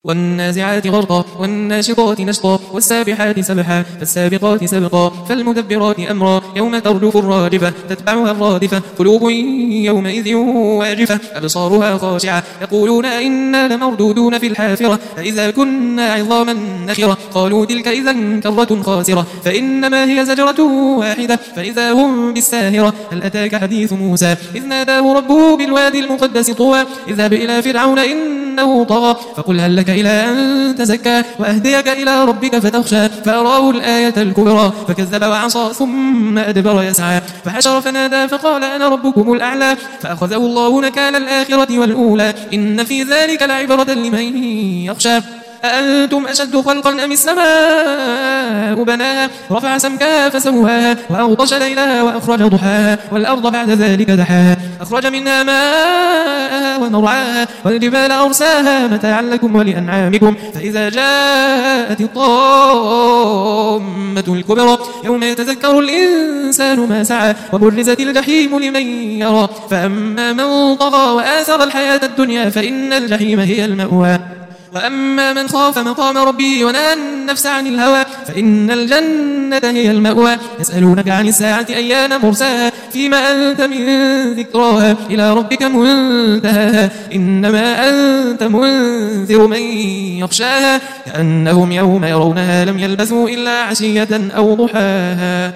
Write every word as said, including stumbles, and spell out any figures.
والنازعات غرقا والناشطات نشطا والسابحات سبحا فالسابقات سبقا فالمدبرات أمرا يوم ترجف الراجفة تتبعها الرادفة قلوب يومئذ واجفة أبصارها خاشعة يقولون إنا لمردودون في الحافرة أإذا كنا عظاما نخرة قالوا تلك إذا كرة خاسرة فإنما هي زجرة واحدة فإذا هم بالساهرة هل أتاك حديث موسى إذ ناداه ربه بالوادي المقدس طوى اذهب إلى فرعون إنه طغى فقل هل لك إلى أن تزكى وأهديك إلى ربك فتخشى فأراه الآية الكبرى فكذب وعصى ثم أدبر يسعى فحشر فنادى فقال أنا ربكم الأعلى فأخذه الله نكال الآخرة والأولى إن في ذلك لعبرة لمن يخشى أأنتم أشد خلقا أم السماء بناها رفع سمكها فسواها وأغطش ليلها وأخرج ضحاها والأرض بعد ذلك دحاها أخرج منها ماءها ومرعاها والجبال أرساها متاعا لكم ولأنعامكم فإذا جاءت الطامة الكبرى يوم يتذكر الإنسان ما سعى وبرزت الجحيم لمن يرى فأما من طغى وآثر الحياة الدنيا فإن الجحيم هي المأوى وأما من خاف مقام ربه ونهى النفس عن الهوى فإن الجنة هي المأوى يسألونك عن الساعة أيان مرساها فيما أنت من ذكراها إلى ربك منتهاها إنما أنت منذر من يخشاها كأنهم يوم يرونها لم يلبثوا إلا عشية أو ضحاها.